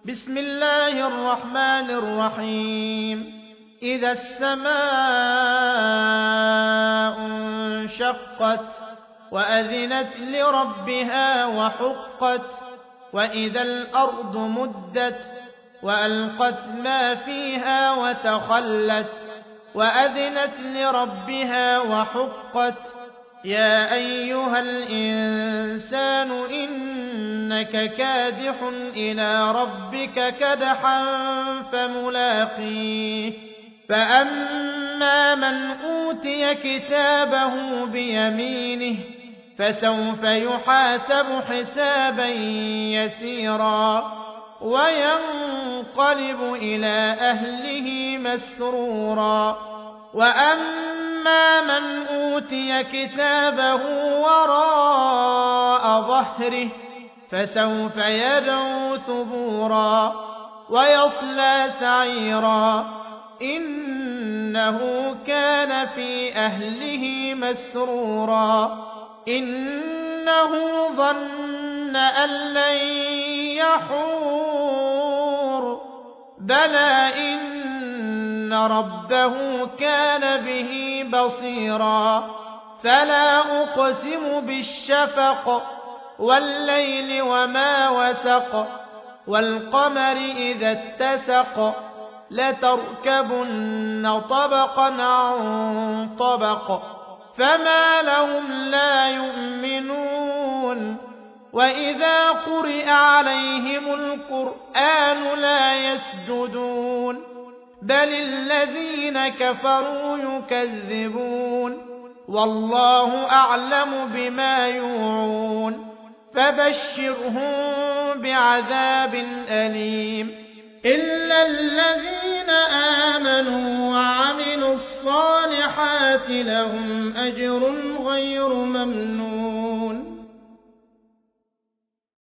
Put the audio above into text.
بسم الله الرحمن الرحيم إذا السماء انشقت وأذنت لربها وحقت وإذا الأرض مدت وألقت ما فيها وتخلت وأذنت لربها وحقت يا أيها الإنسان إنك كادح إلى ربك كدحا فملاقيه فأما من أوتي كتابه بيمينه فسوف يحاسب حسابا يسيرا وينقلب إلى أهله مسرورا وأما من أوتي كتابه وراء ظهره فسوف يدعو ثبورا ويصلى سعيرا إنه كان في أهله مسرورا إنه ظن أن لن يحور بلى إن ربه كان به بصيرا فلا أقسم بالشفق والليل وما وسق والقمر إذا اتسق لتركبن طبقا عن طبق فما لهم لا يؤمنون وإذا قرئ عليهم القرآن لا يسجدون بل الذين كفروا يكذبون والله أعلم بما يوعون فبشرهم بعذاب أليم إلا الذين آمنوا وعملوا الصالحات لهم أجر غير ممنون